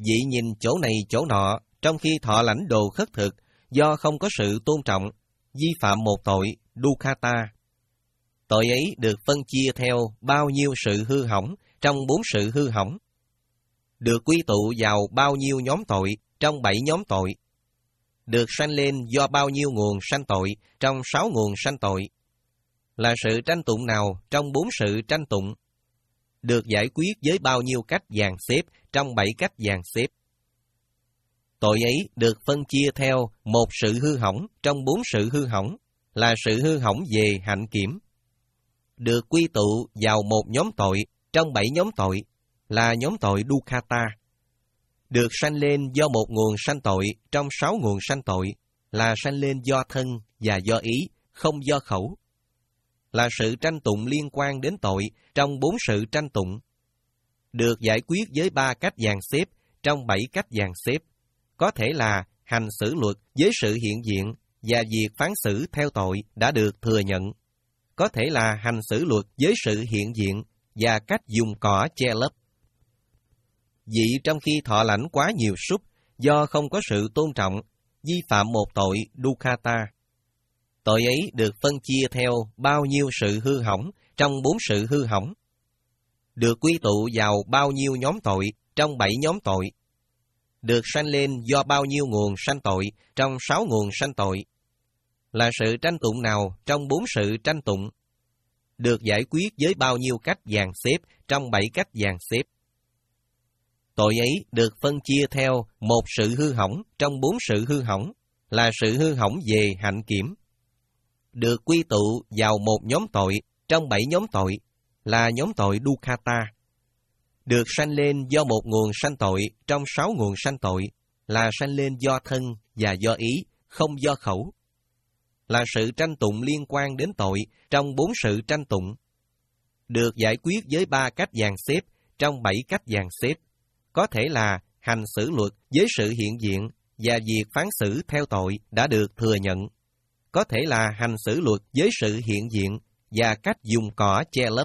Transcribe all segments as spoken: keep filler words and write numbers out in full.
Dị nhìn chỗ này chỗ nọ, trong khi thọ lãnh đồ khất thực, do không có sự tôn trọng, vi phạm một tội, dukkata. Tội ấy được phân chia theo bao nhiêu sự hư hỏng trong bốn sự hư hỏng, được quy tụ vào bao nhiêu nhóm tội trong bảy nhóm tội, được sanh lên do bao nhiêu nguồn sanh tội trong sáu nguồn sanh tội, là sự tranh tụng nào trong bốn sự tranh tụng, được giải quyết với bao nhiêu cách dàn xếp trong bảy cách dàn xếp. Tội ấy được phân chia theo một sự hư hỏng trong bốn sự hư hỏng, là sự hư hỏng về hạnh kiểm, được quy tụ vào một nhóm tội trong bảy nhóm tội, là nhóm tội dukkata, được sanh lên do một nguồn sanh tội trong sáu nguồn sanh tội, là sanh lên do thân và do ý, không do khẩu, là sự tranh tụng liên quan đến tội trong bốn sự tranh tụng, được giải quyết với ba cách dàn xếp trong bảy cách dàn xếp, có thể là hành xử luật với sự hiện diện và việc phán xử theo tội đã được thừa nhận, có thể là hành xử luật với sự hiện diện và cách dùng cỏ che lấp. Vị trong khi thọ lãnh quá nhiều súc, do không có sự tôn trọng, vi phạm một tội dukkata. Tội ấy được phân chia theo bao nhiêu sự hư hỏng trong bốn sự hư hỏng, được quy tụ vào bao nhiêu nhóm tội trong bảy nhóm tội, được sanh lên do bao nhiêu nguồn sanh tội trong sáu nguồn sanh tội, là sự tranh tụng nào trong bốn sự tranh tụng, được giải quyết với bao nhiêu cách dàn xếp trong bảy cách dàn xếp. Tội ấy được phân chia theo một sự hư hỏng trong bốn sự hư hỏng, là sự hư hỏng về hạnh kiểm, được quy tụ vào một nhóm tội trong bảy nhóm tội, là nhóm tội dukkata, được sanh lên do một nguồn sanh tội trong sáu nguồn sanh tội, là sanh lên do thân và do ý, không do khẩu, là sự tranh tụng liên quan đến tội trong bốn sự tranh tụng, được giải quyết với ba cách dàn xếp trong bảy cách dàn xếp, có thể là hành xử luật với sự hiện diện và việc phán xử theo tội đã được thừa nhận, có thể là hành xử luật với sự hiện diện và cách dùng cỏ che lấp.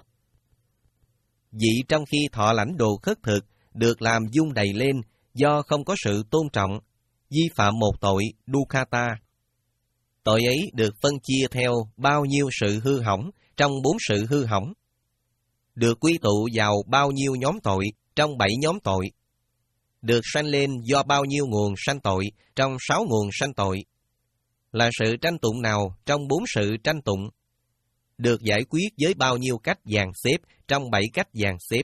Vị trong khi thọ lãnh đồ khất thực được làm dung đầy lên do không có sự tôn trọng, vi phạm một tội dukkata. Tội ấy được phân chia theo bao nhiêu sự hư hỏng trong bốn sự hư hỏng, được quy tụ vào bao nhiêu nhóm tội trong bảy nhóm tội, được sanh lên do bao nhiêu nguồn sanh tội trong sáu nguồn sanh tội, là sự tranh tụng nào trong bốn sự tranh tụng, được giải quyết với bao nhiêu cách dàn xếp trong bảy cách dàn xếp.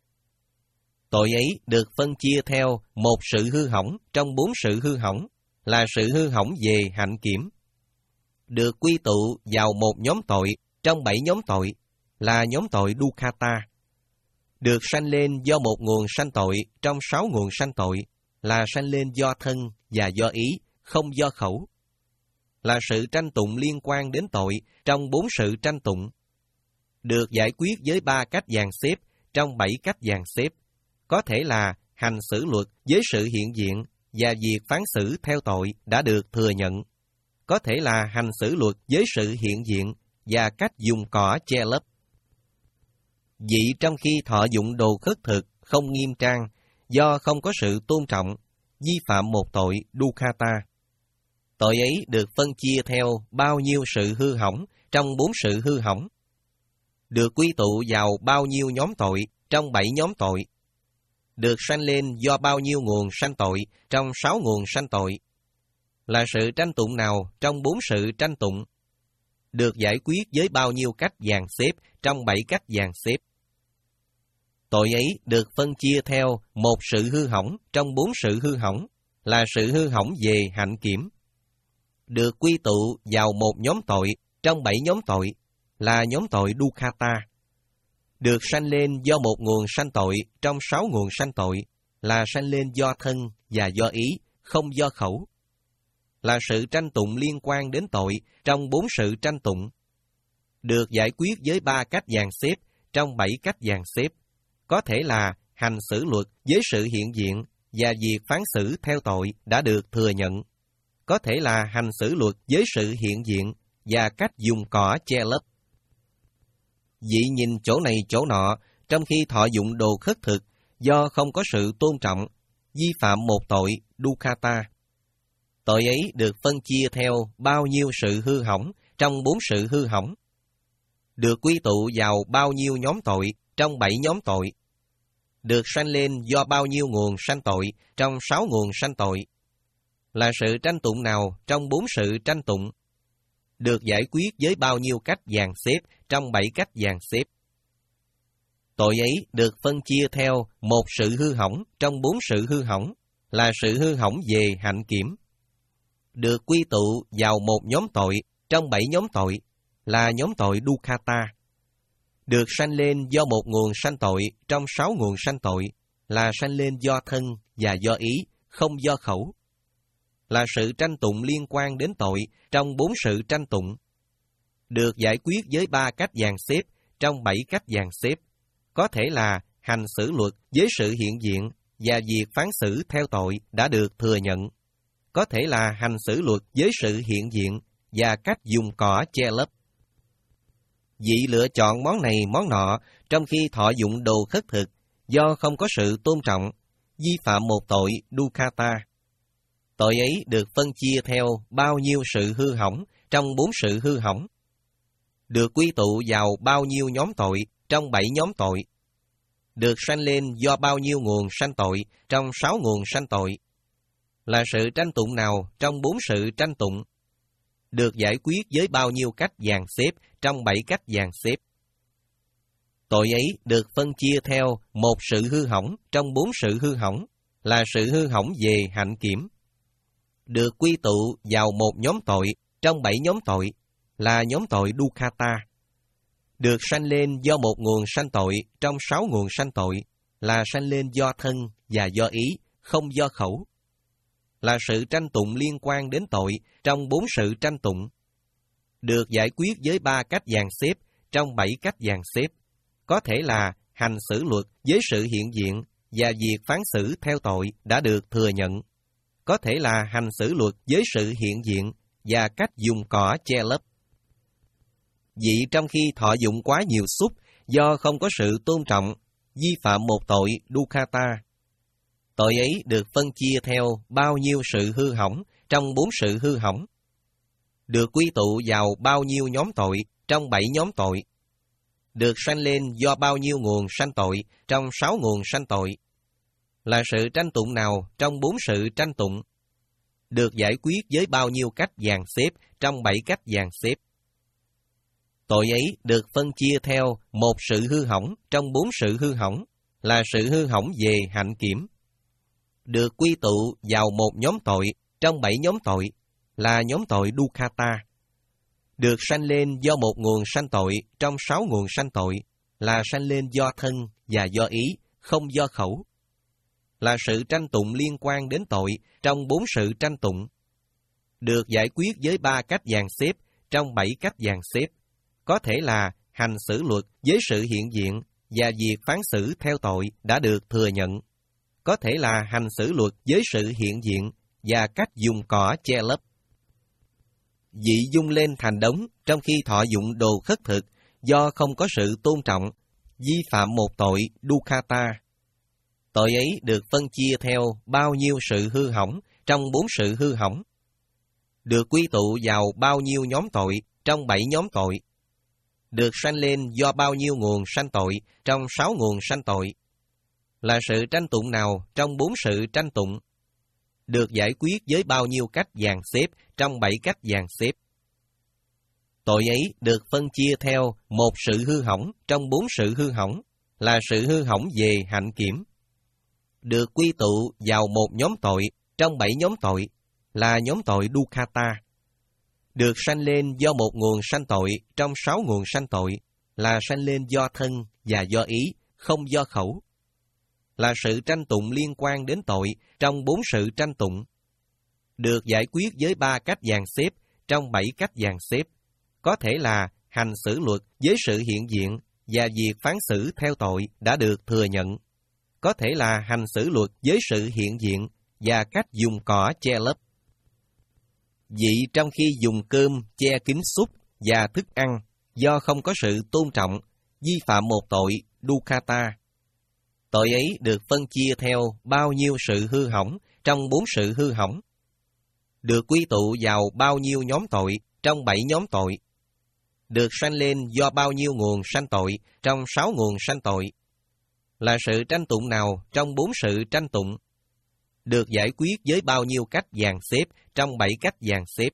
Tội ấy được phân chia theo một sự hư hỏng trong bốn sự hư hỏng, là sự hư hỏng về hạnh kiểm, được quy tụ vào một nhóm tội trong bảy nhóm tội, là nhóm tội dukkata, được sanh lên do một nguồn sanh tội trong sáu nguồn sanh tội, là sanh lên do thân và do ý, không do khẩu, là sự tranh tụng liên quan đến tội trong bốn sự tranh tụng, được giải quyết với ba cách dàn xếp trong bảy cách dàn xếp, có thể là hành xử luật với sự hiện diện và việc phán xử theo tội đã được thừa nhận, có thể là hành xử luật với sự hiện diện và cách dùng cỏ che lấp. Vị trong khi thọ dụng đồ khất thực không nghiêm trang, do không có sự tôn trọng, vi phạm một tội dukkata. Tội ấy được phân chia theo bao nhiêu sự hư hỏng trong bốn sự hư hỏng, được quy tụ vào bao nhiêu nhóm tội trong bảy nhóm tội, được sanh lên do bao nhiêu nguồn sanh tội trong sáu nguồn sanh tội, là sự tranh tụng nào trong bốn sự tranh tụng, được giải quyết với bao nhiêu cách dàn xếp trong bảy cách dàn xếp. Tội ấy được phân chia theo một sự hư hỏng trong bốn sự hư hỏng, là sự hư hỏng về hạnh kiểm, được quy tụ vào một nhóm tội trong bảy nhóm tội, là nhóm tội dukkata, được sanh lên do một nguồn sanh tội trong sáu nguồn sanh tội, là sanh lên do thân và do ý, không do khẩu, là sự tranh tụng liên quan đến tội trong bốn sự tranh tụng, được giải quyết với ba cách dàn xếp trong bảy cách dàn xếp, có thể là hành xử luật với sự hiện diện và việc phán xử theo tội đã được thừa nhận, có thể là hành xử luật với sự hiện diện và cách dùng cỏ che lấp. Vị nhìn chỗ này chỗ nọ, trong khi thọ dụng đồ khất thực, do không có sự tôn trọng, vi phạm một tội Dukkata. Tội ấy được phân chia theo bao nhiêu sự hư hỏng trong bốn sự hư hỏng, được quy tụ vào bao nhiêu nhóm tội trong bảy nhóm tội, được sanh lên do bao nhiêu nguồn sanh tội trong sáu nguồn sanh tội, là sự tranh tụng nào trong bốn sự tranh tụng, được giải quyết với bao nhiêu cách dàn xếp trong bảy cách dàn xếp. Tội ấy được phân chia theo một sự hư hỏng trong bốn sự hư hỏng, là sự hư hỏng về hạnh kiểm, được quy tụ vào một nhóm tội trong bảy nhóm tội, là nhóm tội Dukkata, được sanh lên do một nguồn sanh tội trong sáu nguồn sanh tội, là sanh lên do thân và do ý, không do khẩu, là sự tranh tụng liên quan đến tội trong bốn sự tranh tụng, được giải quyết với ba cách dàn xếp trong bảy cách dàn xếp, có thể là hành xử luật với sự hiện diện và việc phán xử theo tội đã được thừa nhận, có thể là hành xử luật với sự hiện diện và cách dùng cỏ che lấp. Vị lựa chọn món này món nọ trong khi thọ dụng đồ khất thực do không có sự tôn trọng, vi phạm một tội Dukkata. Tội ấy được phân chia theo bao nhiêu sự hư hỏng trong bốn sự hư hỏng, được quy tụ vào bao nhiêu nhóm tội trong bảy nhóm tội, được sanh lên do bao nhiêu nguồn sanh tội trong sáu nguồn sanh tội, là sự tranh tụng nào trong bốn sự tranh tụng, được giải quyết với bao nhiêu cách dàn xếp trong bảy cách dàn xếp. Tội ấy được phân chia theo một sự hư hỏng trong bốn sự hư hỏng, là sự hư hỏng về hạnh kiểm, được quy tụ vào một nhóm tội trong bảy nhóm tội, là nhóm tội Dukkata, được sanh lên do một nguồn sanh tội trong sáu nguồn sanh tội, là sanh lên do thân và do ý, không do khẩu, là sự tranh tụng liên quan đến tội trong bốn sự tranh tụng, được giải quyết với ba cách dàn xếp trong bảy cách dàn xếp, có thể là hành xử luật với sự hiện diện và việc phán xử theo tội đã được thừa nhận, có thể là hành xử luật với sự hiện diện và cách dùng cỏ che lấp. Vị trong khi thọ dụng quá nhiều xúc do không có sự tôn trọng, vi phạm một tội Dukkata. Tội ấy được phân chia theo bao nhiêu sự hư hỏng trong bốn sự hư hỏng, được quy tụ vào bao nhiêu nhóm tội trong bảy nhóm tội, được sanh lên do bao nhiêu nguồn sanh tội trong sáu nguồn sanh tội, là sự tranh tụng nào trong bốn sự tranh tụng, được giải quyết với bao nhiêu cách dàn xếp trong bảy cách dàn xếp. Tội ấy được phân chia theo một sự hư hỏng trong bốn sự hư hỏng, là sự hư hỏng về hạnh kiểm, được quy tụ vào một nhóm tội trong bảy nhóm tội, là nhóm tội Dukkata, được sanh lên do một nguồn sanh tội trong sáu nguồn sanh tội, là sanh lên do thân và do ý, không do khẩu, là sự tranh tụng liên quan đến tội trong bốn sự tranh tụng, được giải quyết với ba cách dàn xếp trong bảy cách dàn xếp, có thể là hành xử luật với sự hiện diện và việc phán xử theo tội đã được thừa nhận, có thể là hành xử luật với sự hiện diện và cách dùng cỏ che lấp. Vị dung lên thành đống trong khi thọ dụng đồ khất thực do không có sự tôn trọng, vi phạm một tội Dukkata. Tội ấy được phân chia theo bao nhiêu sự hư hỏng trong bốn sự hư hỏng, được quy tụ vào bao nhiêu nhóm tội trong bảy nhóm tội, được sanh lên do bao nhiêu nguồn sanh tội trong sáu nguồn sanh tội, là sự tranh tụng nào trong bốn sự tranh tụng, được giải quyết với bao nhiêu cách dàn xếp trong bảy cách dàn xếp. Tội ấy được phân chia theo một sự hư hỏng trong bốn sự hư hỏng, là sự hư hỏng về hạnh kiểm, được quy tụ vào một nhóm tội trong bảy nhóm tội, là nhóm tội Dukkata, được sanh lên do một nguồn sanh tội trong sáu nguồn sanh tội, là sanh lên do thân và do ý, không do khẩu, là sự tranh tụng liên quan đến tội trong bốn sự tranh tụng, được giải quyết với ba cách dàn xếp trong bảy cách dàn xếp, có thể là hành xử luật với sự hiện diện và việc phán xử theo tội đã được thừa nhận, có thể là hành xử luật với sự hiện diện và cách dùng cỏ che lấp. Vị trong khi dùng cơm che kín xúc và thức ăn do không có sự tôn trọng, vi phạm một tội Dukkata. Tội ấy được phân chia theo bao nhiêu sự hư hỏng trong bốn sự hư hỏng, được quy tụ vào bao nhiêu nhóm tội trong bảy nhóm tội, được sanh lên do bao nhiêu nguồn sanh tội trong sáu nguồn sanh tội, là sự tranh tụng nào trong bốn sự tranh tụng, được giải quyết với bao nhiêu cách dàn xếp trong bảy cách dàn xếp.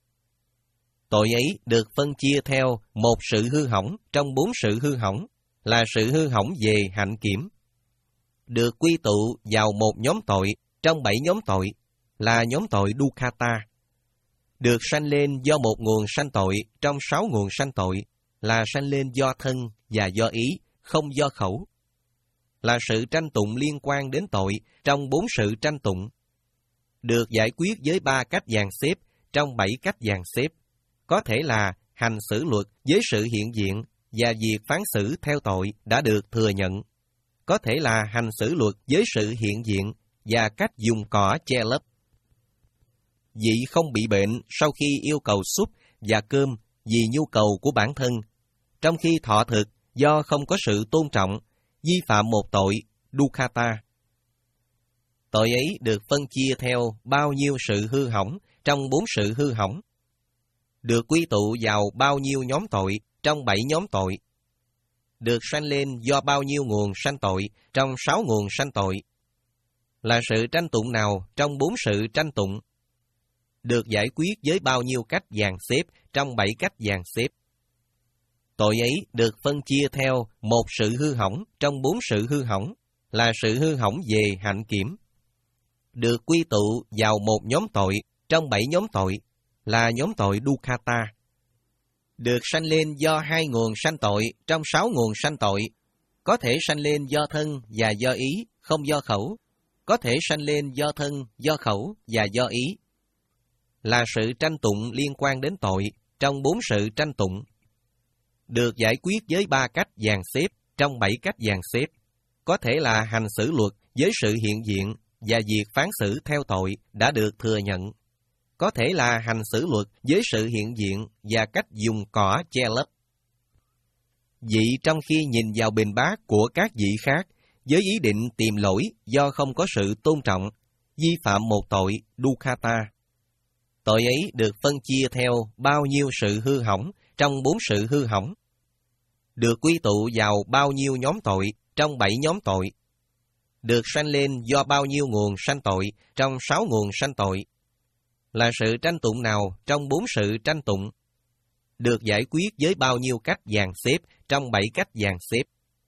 Tội ấy được phân chia theo một sự hư hỏng trong bốn sự hư hỏng, là sự hư hỏng về hạnh kiểm, được quy tụ vào một nhóm tội trong bảy nhóm tội, là nhóm tội Dukkata, được sanh lên do một nguồn sanh tội trong sáu nguồn sanh tội, là sanh lên do thân và do ý, không do khẩu, là sự tranh tụng liên quan đến tội trong bốn sự tranh tụng, được giải quyết với ba cách dàn xếp trong bảy cách dàn xếp, có thể là hành xử luật với sự hiện diện và việc phán xử theo tội đã được thừa nhận, có thể là hành xử luật với sự hiện diện và cách dùng cỏ che lấp. Vị không bị bệnh sau khi yêu cầu súp và cơm vì nhu cầu của bản thân, trong khi thọ thực do không có sự tôn trọng, vi phạm một tội Dukkata. Tội ấy được phân chia theo bao nhiêu sự hư hỏng trong bốn sự hư hỏng, được quy tụ vào bao nhiêu nhóm tội trong bảy nhóm tội, được sanh lên do bao nhiêu nguồn sanh tội trong sáu nguồn sanh tội, là sự tranh tụng nào trong bốn sự tranh tụng, được giải quyết với bao nhiêu cách dàn xếp trong bảy cách dàn xếp. Tội ấy được phân chia theo một sự hư hỏng trong bốn sự hư hỏng, là sự hư hỏng về hạnh kiểm, được quy tụ vào một nhóm tội trong bảy nhóm tội, là nhóm tội Dukkata, được sanh lên do hai nguồn sanh tội trong sáu nguồn sanh tội, có thể sanh lên do thân và do ý, không do khẩu, có thể sanh lên do thân, do khẩu và do ý, là sự tranh tụng liên quan đến tội trong bốn sự tranh tụng, được giải quyết với ba cách dàn xếp trong bảy cách dàn xếp, có thể là hành xử luật với sự hiện diện và việc phán xử theo tội đã được thừa nhận, có thể là hành xử luật với sự hiện diện và cách dùng cỏ che lấp. Vị trong khi nhìn vào bình bát của các vị khác với ý định tìm lỗi do không có sự tôn trọng, vi phạm một tội Dukkata. Tội ấy được phân chia theo bao nhiêu sự hư hỏng trong bốn sự hư hỏng, được quy tụ vào bao nhiêu nhóm tội trong bảy nhóm tội, được sanh lên do bao nhiêu nguồn sanh tội trong sáu nguồn sanh tội, là sự tranh tụng nào trong bốn sự tranh tụng, được giải quyết với bao nhiêu cách dàn xếp trong bảy cách dàn xếp.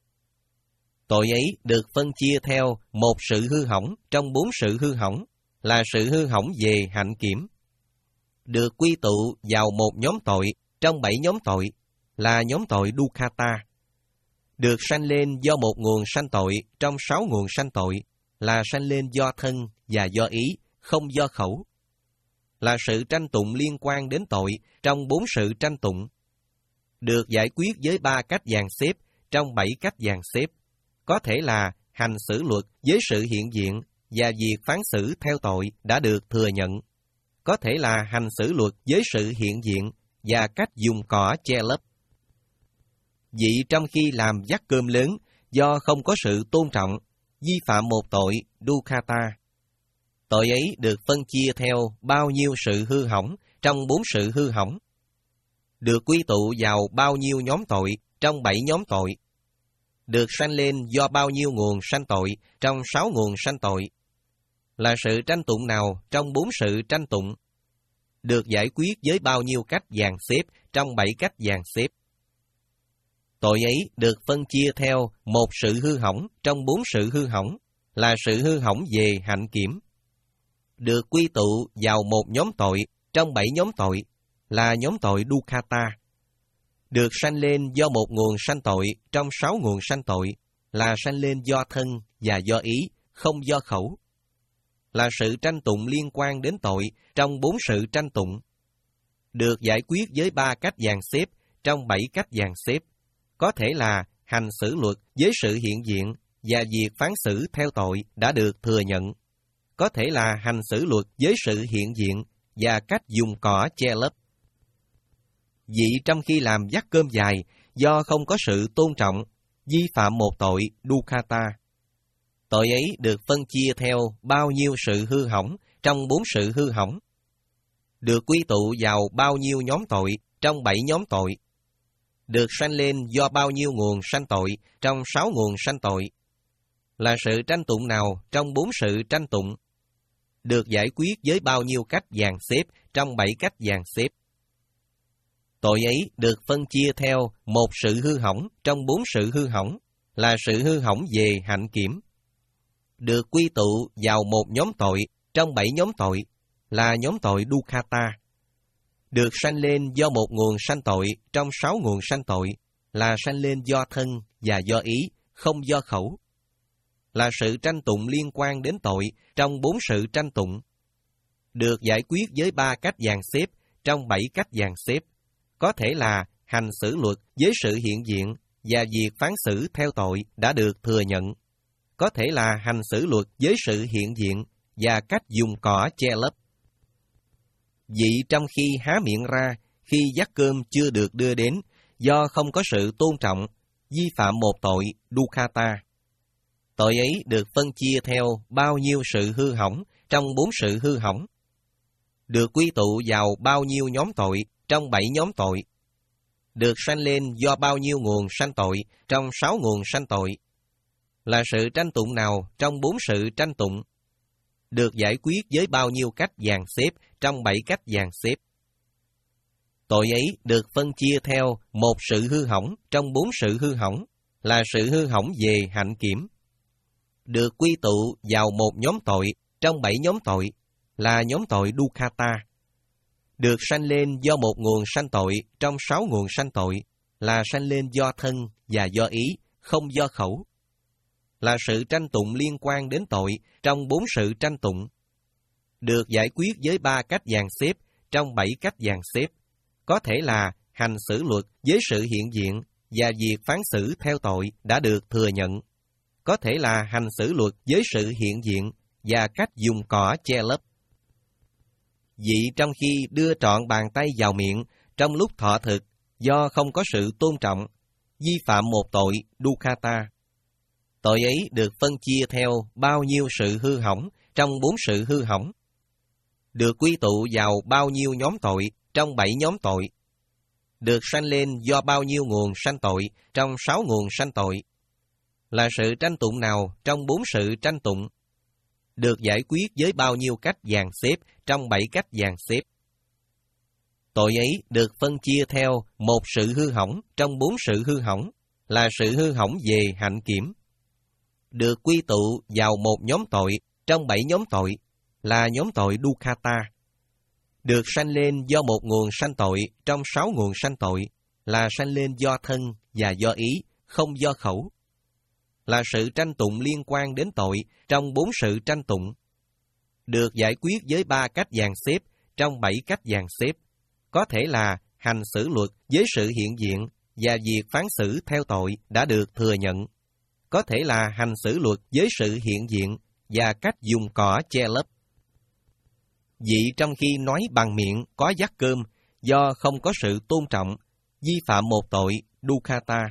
Tội ấy được phân chia theo một sự hư hỏng trong bốn sự hư hỏng, là sự hư hỏng về hạnh kiểm, được quy tụ vào một nhóm tội trong bảy nhóm tội, là nhóm tội Dukkata, được sanh lên do một nguồn sanh tội trong sáu nguồn sanh tội, là sanh lên do thân và do ý, không do khẩu, là sự tranh tụng liên quan đến tội trong bốn sự tranh tụng, được giải quyết với ba cách dàn xếp trong bảy cách dàn xếp, có thể là hành xử luật với sự hiện diện và việc phán xử theo tội đã được thừa nhận, có thể là hành xử luật với sự hiện diện và cách dùng cỏ che lấp. Vị trong khi làm vắt cơm lớn do không có sự tôn trọng, vi phạm một tội Dukkata. Tội ấy được phân chia theo bao nhiêu sự hư hỏng trong bốn sự hư hỏng, được quy tụ vào bao nhiêu nhóm tội trong bảy nhóm tội, được sanh lên do bao nhiêu nguồn sanh tội trong sáu nguồn sanh tội, là sự tranh tụng nào trong bốn sự tranh tụng, được giải quyết với bao nhiêu cách dàn xếp trong bảy cách dàn xếp. Tội ấy được phân chia theo một sự hư hỏng trong bốn sự hư hỏng, là sự hư hỏng về hạnh kiểm, được quy tụ vào một nhóm tội trong bảy nhóm tội, là nhóm tội Dukkata, được sanh lên do một nguồn sanh tội trong sáu nguồn sanh tội, là sanh lên do thân và do ý, không do khẩu, là sự tranh tụng liên quan đến tội trong bốn sự tranh tụng, được giải quyết với ba cách dàn xếp trong bảy cách dàn xếp, có thể là hành xử luật với sự hiện diện và việc phán xử theo tội đã được thừa nhận, có thể là hành xử luật với sự hiện diện và cách dùng cỏ che lấp. Vị trong khi làm vắt cơm dài do không có sự tôn trọng, vi phạm một tội Dukkata. Tội ấy được phân chia theo bao nhiêu sự hư hỏng trong bốn sự hư hỏng, được quy tụ vào bao nhiêu nhóm tội trong bảy nhóm tội, được sanh lên do bao nhiêu nguồn sanh tội trong sáu nguồn sanh tội, là sự tranh tụng nào trong bốn sự tranh tụng, được giải quyết với bao nhiêu cách dàn xếp trong bảy cách dàn xếp. Tội ấy được phân chia theo một sự hư hỏng trong bốn sự hư hỏng, là sự hư hỏng về hạnh kiểm, được quy tụ vào một nhóm tội trong bảy nhóm tội, là nhóm tội Dukkata, được sanh lên do một nguồn sanh tội trong sáu nguồn sanh tội, là sanh lên do thân và do ý, không do khẩu, là sự tranh tụng liên quan đến tội trong bốn sự tranh tụng, được giải quyết với ba cách dàn xếp trong bảy cách dàn xếp, có thể là hành xử luật với sự hiện diện và việc phán xử theo tội đã được thừa nhận, có thể là hành xử luật với sự hiện diện và cách dùng cỏ che lấp. Vị trong khi há miệng ra, khi dắt cơm chưa được đưa đến, do không có sự tôn trọng, vi phạm một tội Dukkata. Tội ấy được phân chia theo bao nhiêu sự hư hỏng trong bốn sự hư hỏng, được quy tụ vào bao nhiêu nhóm tội trong bảy nhóm tội, được sanh lên do bao nhiêu nguồn sanh tội trong sáu nguồn sanh tội, là sự tranh tụng nào trong bốn sự tranh tụng, được giải quyết với bao nhiêu cách dàn xếp trong bảy cách dàn xếp. Tội ấy được phân chia theo một sự hư hỏng trong bốn sự hư hỏng, là sự hư hỏng về hạnh kiểm, được quy tụ vào một nhóm tội trong bảy nhóm tội, là nhóm tội Dukkata, được sanh lên do một nguồn sanh tội trong sáu nguồn sanh tội, là sanh lên do thân và do ý, không do khẩu, là sự tranh tụng liên quan đến tội trong bốn sự tranh tụng, được giải quyết với ba cách dàn xếp trong bảy cách dàn xếp, có thể là hành xử luật với sự hiện diện và việc phán xử theo tội đã được thừa nhận, có thể là hành xử luật với sự hiện diện và cách dùng cỏ che lấp. Vị trong khi đưa trọn bàn tay vào miệng trong lúc thọ thực, do không có sự tôn trọng, vi phạm một tội Dukkata. Tội ấy được phân chia theo bao nhiêu sự hư hỏng trong bốn sự hư hỏng, được quy tụ vào bao nhiêu nhóm tội trong bảy nhóm tội, được sanh lên do bao nhiêu nguồn sanh tội trong sáu nguồn sanh tội, là sự tranh tụng nào trong bốn sự tranh tụng, được giải quyết với bao nhiêu cách dàn xếp trong bảy cách dàn xếp. Tội ấy được phân chia theo một sự hư hỏng trong bốn sự hư hỏng, là sự hư hỏng về hạnh kiểm, được quy tụ vào một nhóm tội trong bảy nhóm tội, là nhóm tội Dukkata, được sanh lên do một nguồn sanh tội trong sáu nguồn sanh tội, là sanh lên do thân và do ý, không do khẩu, là sự tranh tụng liên quan đến tội trong bốn sự tranh tụng, được giải quyết với ba cách dàn xếp trong bảy cách dàn xếp, có thể là hành xử luật với sự hiện diện và việc phán xử theo tội đã được thừa nhận, có thể là hành xử luật với sự hiện diện và cách dùng cỏ che lấp. Vị trong khi nói bằng miệng có dắt cơm, do không có sự tôn trọng, vi phạm một tội Dukkata.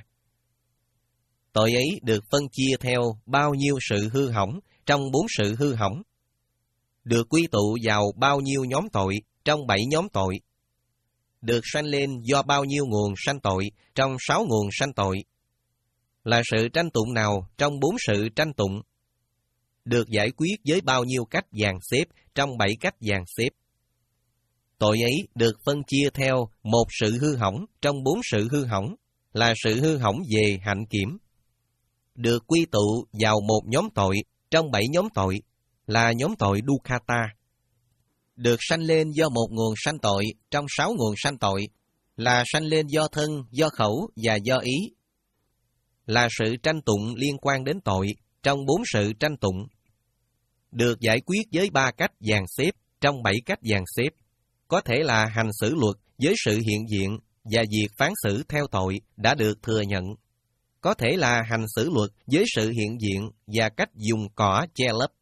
Tội ấy được phân chia theo bao nhiêu sự hư hỏng trong bốn sự hư hỏng, được quy tụ vào bao nhiêu nhóm tội trong bảy nhóm tội, được sanh lên do bao nhiêu nguồn sanh tội trong sáu nguồn sanh tội, là sự tranh tụng nào trong bốn sự tranh tụng, được giải quyết với bao nhiêu cách dàn xếp trong bảy cách dàn xếp. Tội ấy được phân chia theo một sự hư hỏng trong bốn sự hư hỏng, là sự hư hỏng về hạnh kiểm, được quy tụ vào một nhóm tội trong bảy nhóm tội, là nhóm tội Dukkata, được sanh lên do một nguồn sanh tội trong sáu nguồn sanh tội, là sanh lên do thân, do khẩu và do ý, là sự tranh tụng liên quan đến tội trong bốn sự tranh tụng, được giải quyết với ba cách dàn xếp trong bảy cách dàn xếp, có thể là hành xử luật với sự hiện diện và việc phán xử theo tội đã được thừa nhận, có thể là hành xử luật với sự hiện diện và cách dùng cỏ che lấp.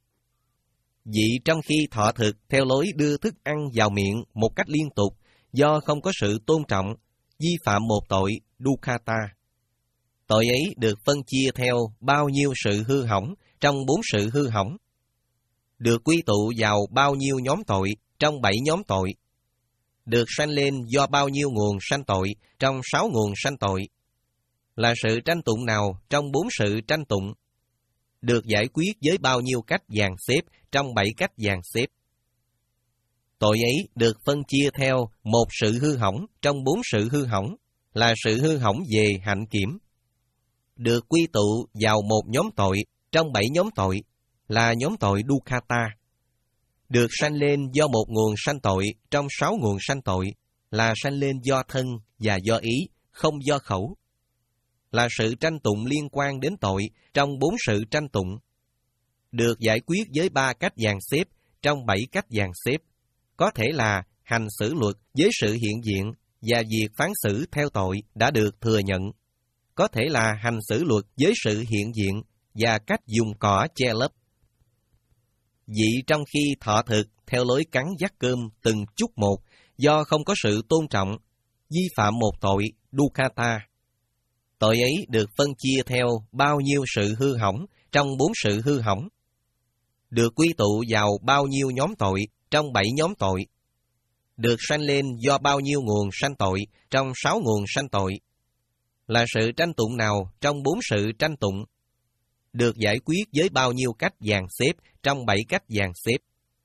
Vị trong khi thọ thực theo lối đưa thức ăn vào miệng một cách liên tục, do không có sự tôn trọng, vi phạm một tội Dukkata. Tội ấy được phân chia theo bao nhiêu sự hư hỏng trong bốn sự hư hỏng, được quy tụ vào bao nhiêu nhóm tội trong bảy nhóm tội, được sanh lên do bao nhiêu nguồn sanh tội trong sáu nguồn sanh tội, là sự tranh tụng nào trong bốn sự tranh tụng, được giải quyết với bao nhiêu cách dàn xếp trong bảy cách dàn xếp. Tội ấy được phân chia theo một sự hư hỏng trong bốn sự hư hỏng, là sự hư hỏng về hạnh kiểm, được quy tụ vào một nhóm tội trong bảy nhóm tội, là nhóm tội Dukkata, được sanh lên do một nguồn sanh tội trong sáu nguồn sanh tội, là sanh lên do thân và do ý, không do khẩu, là sự tranh tụng liên quan đến tội trong bốn sự tranh tụng, được giải quyết với ba cách dàn xếp trong bảy cách dàn xếp, có thể là hành xử luật với sự hiện diện và việc phán xử theo tội đã được thừa nhận, có thể là hành xử luật với sự hiện diện và cách dùng cỏ che lấp. Vị trong khi thọ thực theo lối cắn dắt cơm từng chút một do không có sự tôn trọng, vi phạm một tội Dukkata. Tội ấy được phân chia theo bao nhiêu sự hư hỏng trong bốn sự hư hỏng, được quy tụ vào bao nhiêu nhóm tội trong bảy nhóm tội, được sanh lên do bao nhiêu nguồn sanh tội trong sáu nguồn sanh tội, là sự tranh tụng nào trong bốn sự tranh tụng, được giải quyết với bao nhiêu cách dàn xếp trong bảy cách dàn xếp.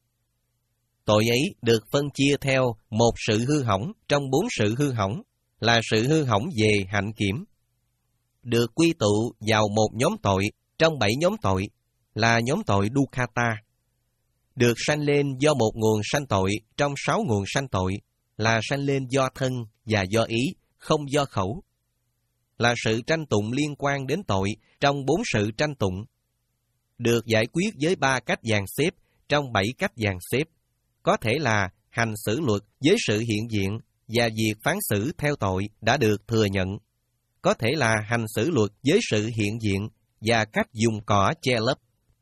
Tội ấy được phân chia theo một sự hư hỏng trong bốn sự hư hỏng, là sự hư hỏng về hạnh kiểm, được quy tụ vào một nhóm tội trong bảy nhóm tội, là nhóm tội Dukkata, được sanh lên do một nguồn sanh tội trong sáu nguồn sanh tội, là sanh lên do thân và do ý, không do khẩu, là sự tranh tụng liên quan đến tội trong bốn sự tranh tụng, được giải quyết với ba cách dàn xếp trong bảy cách dàn xếp, có thể là hành xử luật với sự hiện diện và việc phán xử theo tội đã được thừa nhận, có thể là hành xử luật với sự hiện diện và cách dùng cỏ che lấp.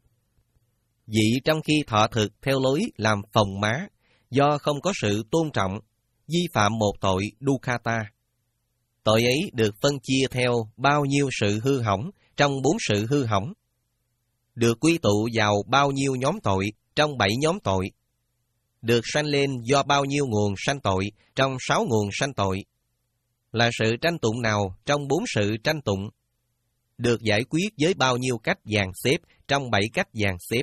Vị trong khi thọ thực theo lối làm phồng má, do không có sự tôn trọng, vi phạm một tội Dukkata. Tội ấy được phân chia theo bao nhiêu sự hư hỏng trong bốn sự hư hỏng, được quy tụ vào bao nhiêu nhóm tội trong bảy nhóm tội, được sanh lên do bao nhiêu nguồn sanh tội trong sáu nguồn sanh tội, là sự tranh tụng nào trong bốn sự tranh tụng, được giải quyết với bao nhiêu cách dàn xếp trong bảy cách dàn xếp.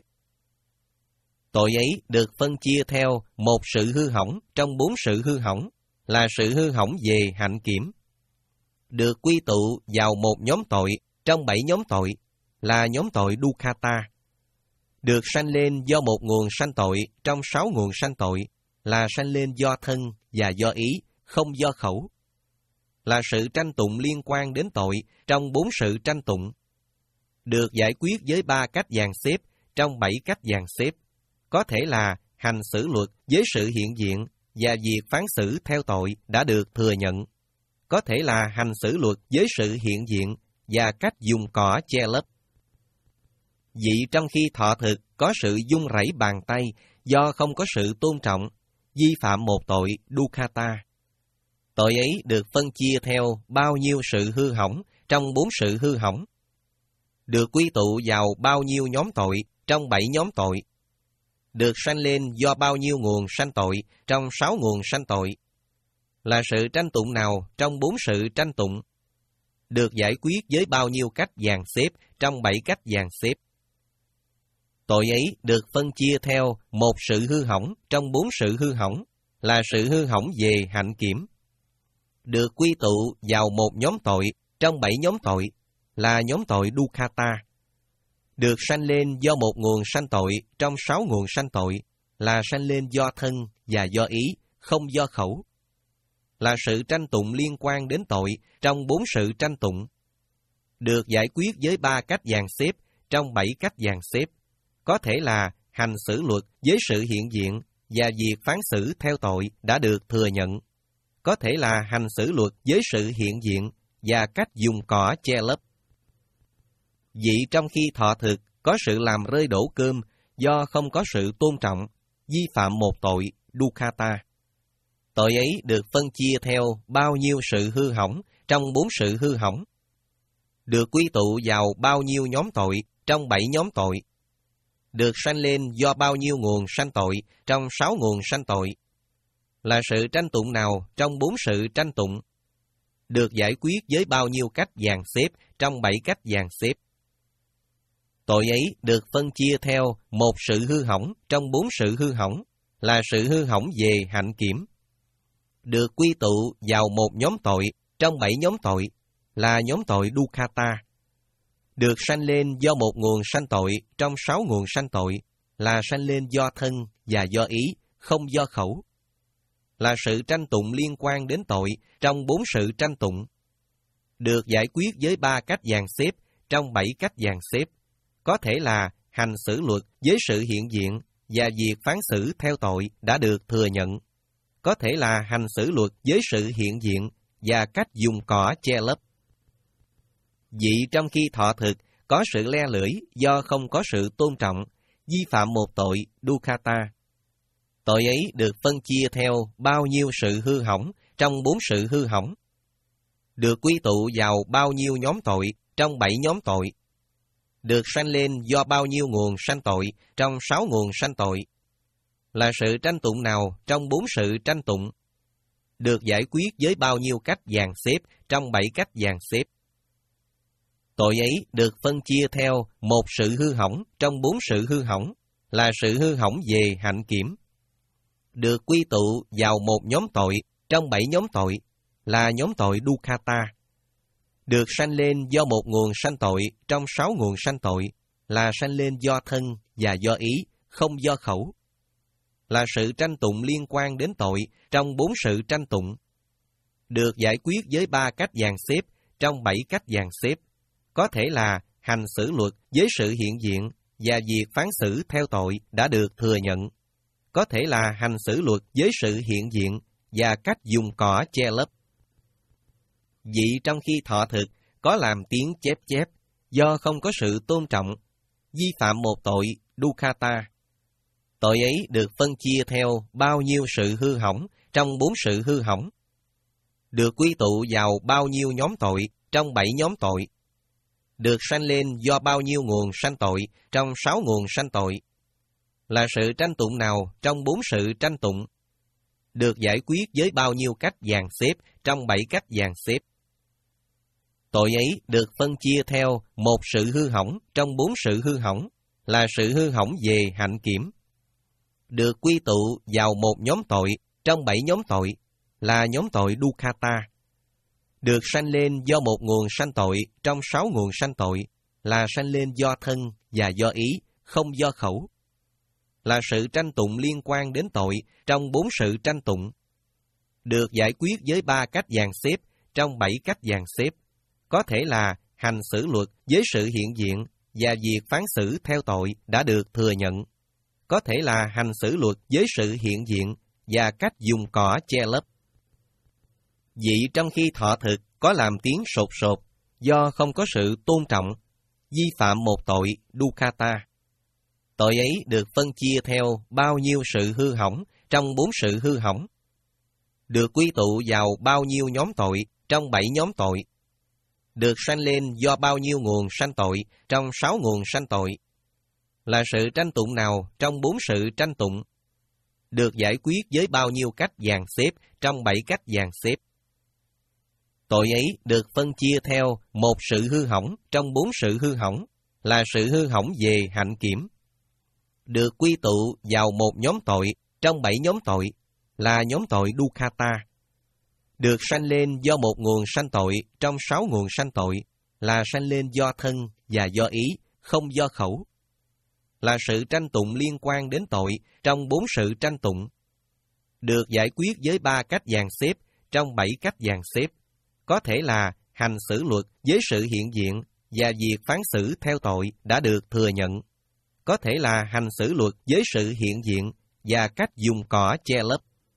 Tội ấy được phân chia theo một sự hư hỏng trong bốn sự hư hỏng, là sự hư hỏng về hạnh kiểm, được quy tụ vào một nhóm tội trong bảy nhóm tội, là nhóm tội Dukkata, được sanh lên do một nguồn sanh tội trong sáu nguồn sanh tội, là sanh lên do thân và do ý, không do khẩu, là sự tranh tụng liên quan đến tội trong bốn sự tranh tụng, được giải quyết với ba cách dàn xếp trong bảy cách dàn xếp, có thể là hành xử luật với sự hiện diện và việc phán xử theo tội đã được thừa nhận, có thể là hành xử luật với sự hiện diện và cách dùng cỏ che lấp. Vị trong khi thọ thực có sự dung rẩy bàn tay do không có sự tôn trọng, vi phạm một tội Dukkata. Tội ấy được phân chia theo bao nhiêu sự hư hỏng trong bốn sự hư hỏng, được quy tụ vào bao nhiêu nhóm tội trong bảy nhóm tội, được sanh lên do bao nhiêu nguồn sanh tội trong sáu nguồn sanh tội, là sự tranh tụng nào trong bốn sự tranh tụng, được giải quyết với bao nhiêu cách dàn xếp trong bảy cách dàn xếp. Tội ấy được phân chia theo một sự hư hỏng trong bốn sự hư hỏng, là sự hư hỏng về hạnh kiểm, được quy tụ vào một nhóm tội trong bảy nhóm tội, là nhóm tội Dukkata, được sanh lên do một nguồn sanh tội trong sáu nguồn sanh tội, là sanh lên do thân và do ý, không do khẩu, là sự tranh tụng liên quan đến tội trong bốn sự tranh tụng, được giải quyết với ba cách dàn xếp trong bảy cách dàn xếp, có thể là hành xử luật với sự hiện diện và việc phán xử theo tội đã được thừa nhận, có thể là hành xử luật với sự hiện diện và cách dùng cỏ che lấp. Vị trong khi thọ thực có sự làm rơi đổ cơm do không có sự tôn trọng, vi phạm một tội Dukkata. Tội ấy được phân chia theo bao nhiêu sự hư hỏng trong bốn sự hư hỏng, được quy tụ vào bao nhiêu nhóm tội trong bảy nhóm tội, được sanh lên do bao nhiêu nguồn sanh tội trong sáu nguồn sanh tội, là sự tranh tụng nào trong bốn sự tranh tụng, được giải quyết với bao nhiêu cách dàn xếp trong bảy cách dàn xếp. Tội ấy được phân chia theo một sự hư hỏng trong bốn sự hư hỏng, là sự hư hỏng về hạnh kiểm. Được quy tụ vào một nhóm tội trong bảy nhóm tội, là nhóm tội Dukkata. Được sanh lên do một nguồn sanh tội trong sáu nguồn sanh tội, là sanh lên do thân và do ý, không do khẩu. Là sự tranh tụng liên quan đến tội trong bốn sự tranh tụng, được giải quyết với ba cách dàn xếp trong bảy cách dàn xếp, có thể là hành xử luật với sự hiện diện và việc phán xử theo tội đã được thừa nhận, có thể là hành xử luật với sự hiện diện và cách dùng cỏ che lấp. Vị trong khi thọ thực có sự le lưỡi do không có sự tôn trọng, vi phạm một tội Dukkata. Tội ấy được phân chia theo bao nhiêu sự hư hỏng trong bốn sự hư hỏng, được quy tụ vào bao nhiêu nhóm tội trong bảy nhóm tội, được sanh lên do bao nhiêu nguồn sanh tội trong sáu nguồn sanh tội, là sự tranh tụng nào trong bốn sự tranh tụng, được giải quyết với bao nhiêu cách dàn xếp trong bảy cách dàn xếp. Tội ấy được phân chia theo một sự hư hỏng trong bốn sự hư hỏng, là sự hư hỏng về hạnh kiểm. Được quy tụ vào một nhóm tội trong bảy nhóm tội, là nhóm tội Dukkata. Được sanh lên do một nguồn sanh tội trong sáu nguồn sanh tội, là sanh lên do thân và do ý, không do khẩu. Là sự tranh tụng liên quan đến tội trong bốn sự tranh tụng, được giải quyết với ba cách dàn xếp trong bảy cách dàn xếp, có thể là hành xử luật với sự hiện diện và việc phán xử theo tội đã được thừa nhận, có thể là hành xử luật với sự hiện diện và cách dùng cỏ che lấp. Vị trong khi thọ thực có làm tiếng chép chép do không có sự tôn trọng, vi phạm một tội Dukkata. Tội ấy được phân chia theo bao nhiêu sự hư hỏng trong bốn sự hư hỏng, được quy tụ vào bao nhiêu nhóm tội trong bảy nhóm tội, được sanh lên do bao nhiêu nguồn sanh tội trong sáu nguồn sanh tội, là sự tranh tụng nào trong bốn sự tranh tụng, được giải quyết với bao nhiêu cách dàn xếp trong bảy cách dàn xếp. Tội ấy được phân chia theo một sự hư hỏng trong bốn sự hư hỏng, là sự hư hỏng về hạnh kiểm. Được quy tụ vào một nhóm tội trong bảy nhóm tội, là nhóm tội Dukkata. Được sanh lên do một nguồn sanh tội trong sáu nguồn sanh tội, là sanh lên do thân và do ý, không do khẩu. Là sự tranh tụng liên quan đến tội trong bốn sự tranh tụng, được giải quyết với ba cách dàn xếp trong bảy cách dàn xếp, có thể là hành xử luật với sự hiện diện và việc phán xử theo tội đã được thừa nhận, có thể là hành xử luật với sự hiện diện và cách dùng cỏ che lấp. Vị trong khi thọ thực có làm tiếng sột sột do không có sự tôn trọng, vi phạm một tội Dukkata. Tội ấy được phân chia theo bao nhiêu sự hư hỏng trong bốn sự hư hỏng, được quy tụ vào bao nhiêu nhóm tội trong bảy nhóm tội, được sanh lên do bao nhiêu nguồn sanh tội trong sáu nguồn sanh tội, là sự tranh tụng nào trong bốn sự tranh tụng, được giải quyết với bao nhiêu cách dàn xếp trong bảy cách dàn xếp. Tội ấy được phân chia theo một sự hư hỏng trong bốn sự hư hỏng, là sự hư hỏng về hạnh kiểm. Được quy tụ vào một nhóm tội trong bảy nhóm tội, là nhóm tội Dukkata. Được sanh lên do một nguồn sanh tội trong sáu nguồn sanh tội, là sanh lên do thân và do ý, không do khẩu. Là sự tranh tụng liên quan đến tội trong bốn sự tranh tụng, được giải quyết với ba cách dàn xếp trong bảy cách dàn xếp, có thể là hành xử luật với sự hiện diện và việc phán xử theo tội đã được thừa nhận, có thể là hành xử luật với sự hiện diện và cách dùng cỏ che lấp.